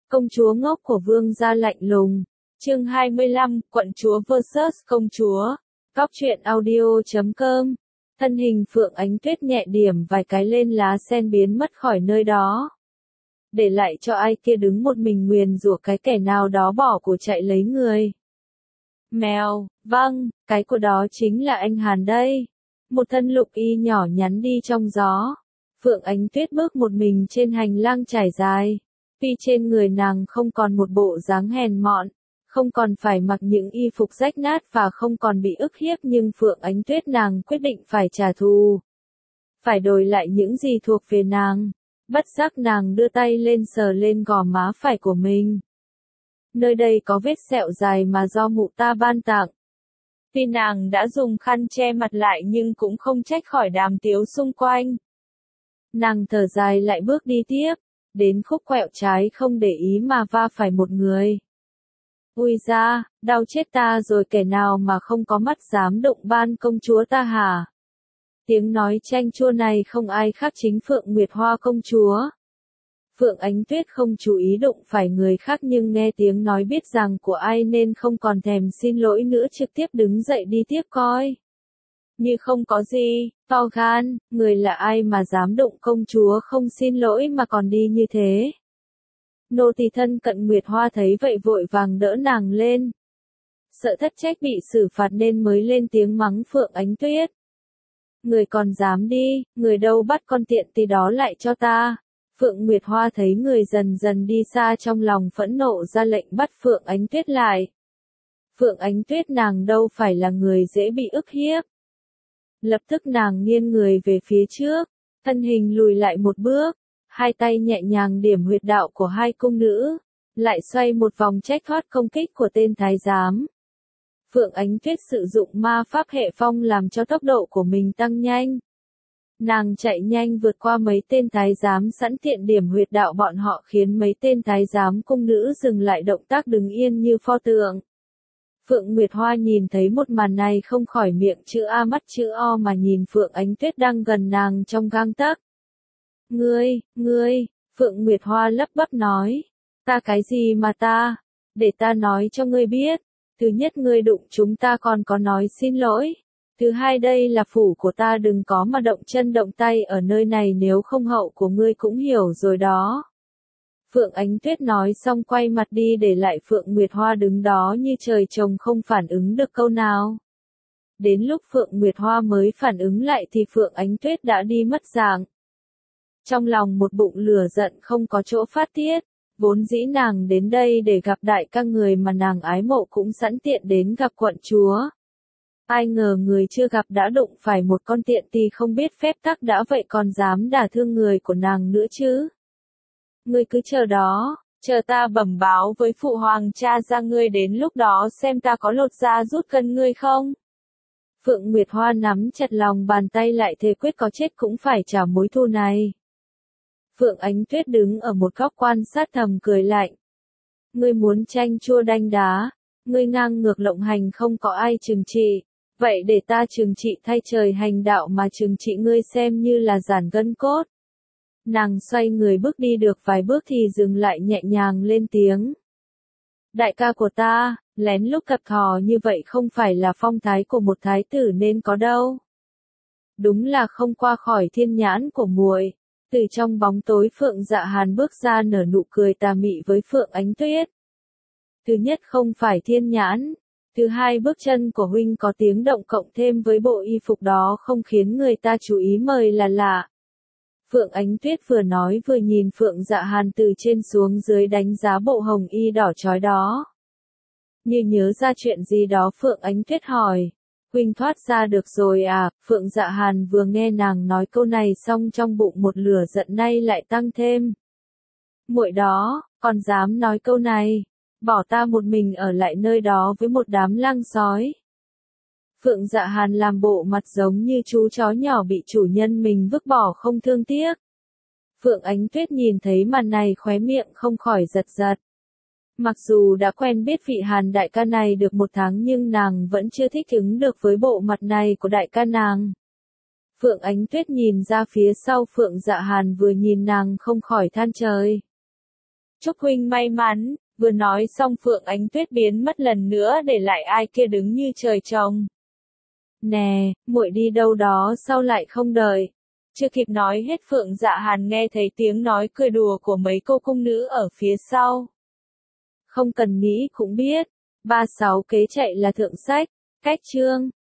Công chúa ngốc của vương gia lạnh lùng. Chương 25, quận chúa vs công chúa. Cóc truyện audio.com. Thân hình Phượng Ánh Tuyết nhẹ điểm vài cái lên lá sen biến mất khỏi nơi đó. Để lại cho ai kia đứng một mình nguyền rủa cái kẻ nào đó bỏ của chạy lấy người. Mèo, vâng, cái của đó chính là anh Hàn đây. Một thân lục y nhỏ nhắn đi trong gió. Phượng Ánh Tuyết bước một mình trên hành lang trải dài. Tuy trên người nàng không còn một bộ dáng hèn mọn, không còn phải mặc những y phục rách nát và không còn bị ức hiếp, nhưng Phượng Ánh Tuyết nàng quyết định phải trả thù. Phải đòi lại những gì thuộc về nàng. Bất giác nàng đưa tay lên sờ lên gò má phải của mình. Nơi đây có vết sẹo dài mà do mụ ta ban tặng. Tuy nàng đã dùng khăn che mặt lại nhưng cũng không trách khỏi đàm tiếu xung quanh. Nàng thở dài lại bước đi tiếp, đến khúc quẹo trái không để ý mà va phải một người. Ui da, đau chết ta rồi, kẻ nào mà không có mắt dám đụng ban công chúa ta hả? Tiếng nói chanh chua này không ai khác chính Phượng Nguyệt Hoa công chúa. Phượng Ánh Tuyết không chú ý đụng phải người khác nhưng nghe tiếng nói biết rằng của ai nên không còn thèm xin lỗi nữa, trực tiếp đứng dậy đi tiếp coi. Như không có gì, to gan, người là ai mà dám đụng công chúa không xin lỗi mà còn đi như thế. Nô tỳ thân cận Nguyệt Hoa thấy vậy vội vàng đỡ nàng lên. Sợ thất trách bị xử phạt nên mới lên tiếng mắng Phượng Ánh Tuyết. Người còn dám đi, người đâu bắt con tiện tì đó lại cho ta. Phượng Nguyệt Hoa thấy người dần dần đi xa trong lòng phẫn nộ ra lệnh bắt Phượng Ánh Tuyết lại. Phượng Ánh Tuyết nàng đâu phải là người dễ bị ức hiếp. Lập tức nàng nghiêng người về phía trước, thân hình lùi lại một bước, hai tay nhẹ nhàng điểm huyệt đạo của hai cung nữ, lại xoay một vòng trách thoát công kích của tên thái giám. Phượng Ánh Tuyết sử dụng ma pháp hệ phong làm cho tốc độ của mình tăng nhanh. Nàng chạy nhanh vượt qua mấy tên thái giám sẵn tiện điểm huyệt đạo bọn họ, khiến mấy tên thái giám cung nữ dừng lại động tác đứng yên như pho tượng. Phượng Nguyệt Hoa nhìn thấy một màn này không khỏi miệng chữ A mắt chữ O mà nhìn Phượng Ánh Tuyết đang gần nàng trong gang tấc. Ngươi, Phượng Nguyệt Hoa lắp bắp nói. Ta cái gì mà ta? Để ta nói cho ngươi biết. Thứ nhất, ngươi đụng chúng ta còn có nói xin lỗi. Thứ hai, đây là phủ của ta, đừng có mà động chân động tay ở nơi này, nếu không hậu của ngươi cũng hiểu rồi đó. Phượng Ánh Tuyết nói xong quay mặt đi để lại Phượng Nguyệt Hoa đứng đó như trời trồng không phản ứng được câu nào. Đến lúc Phượng Nguyệt Hoa mới phản ứng lại thì Phượng Ánh Tuyết đã đi mất dạng. Trong lòng một bụng lửa giận không có chỗ phát tiết, vốn dĩ nàng đến đây để gặp đại ca người mà nàng ái mộ cũng sẵn tiện đến gặp quận chúa. Ai ngờ người chưa gặp đã đụng phải một con tiện tì không biết phép tắc đã vậy còn dám đả thương người của nàng nữa chứ. Ngươi cứ chờ đó, chờ ta bẩm báo với phụ hoàng cha ra ngươi, đến lúc đó xem ta có lột da rút cân ngươi không. Phượng Nguyệt Hoa nắm chặt lòng bàn tay lại thề quyết có chết cũng phải trả mối thù này. Phượng Ánh Tuyết đứng ở một góc quan sát thầm cười lạnh. Ngươi muốn tranh chua đanh đá, ngươi ngang ngược lộng hành không có ai trừng trị, vậy để ta trừng trị thay trời hành đạo mà trừng trị ngươi xem như là giản gân cốt. Nàng xoay người bước đi được vài bước thì dừng lại nhẹ nhàng lên tiếng. Đại ca của ta, lén lút cặp thò như vậy không phải là phong thái của một thái tử nên có đâu. Đúng là không qua khỏi thiên nhãn của muội. Từ trong bóng tối Phượng Dạ Hàn bước ra nở nụ cười tà mị với Phượng Ánh Tuyết. Thứ nhất không phải thiên nhãn. Thứ hai, bước chân của huynh có tiếng động cộng thêm với bộ y phục đó không khiến người ta chú ý mời là lạ. Phượng Ánh Tuyết vừa nói vừa nhìn Phượng Dạ Hàn từ trên xuống dưới đánh giá bộ hồng y đỏ chói đó. Như nhớ ra chuyện gì đó Phượng Ánh Tuyết hỏi. Huynh thoát ra được rồi à? Phượng Dạ Hàn vừa nghe nàng nói câu này xong trong bụng một lửa giận nay lại tăng thêm. Muội đó, còn dám nói câu này, bỏ ta một mình ở lại nơi đó với một đám lang sói. Phượng Dạ Hàn làm bộ mặt giống như chú chó nhỏ bị chủ nhân mình vứt bỏ không thương tiếc. Phượng Ánh Tuyết nhìn thấy màn này khóe miệng không khỏi giật giật. Mặc dù đã quen biết vị Hàn đại ca này được một tháng nhưng nàng vẫn chưa thích ứng được với bộ mặt này của đại ca nàng. Phượng Ánh Tuyết nhìn ra phía sau Phượng Dạ Hàn vừa nhìn nàng không khỏi than trời. chúc huynh may mắn, vừa nói xong Phượng Ánh Tuyết biến mất lần nữa để lại ai kia đứng như trời trồng. Nè, muội đi đâu đó sao lại không đợi? Chưa kịp nói hết Phượng Dạ Hàn nghe thấy tiếng nói cười đùa của mấy cô cung nữ ở phía sau. Không cần nghĩ cũng biết, 36 kế chạy là thượng sách, cách chương.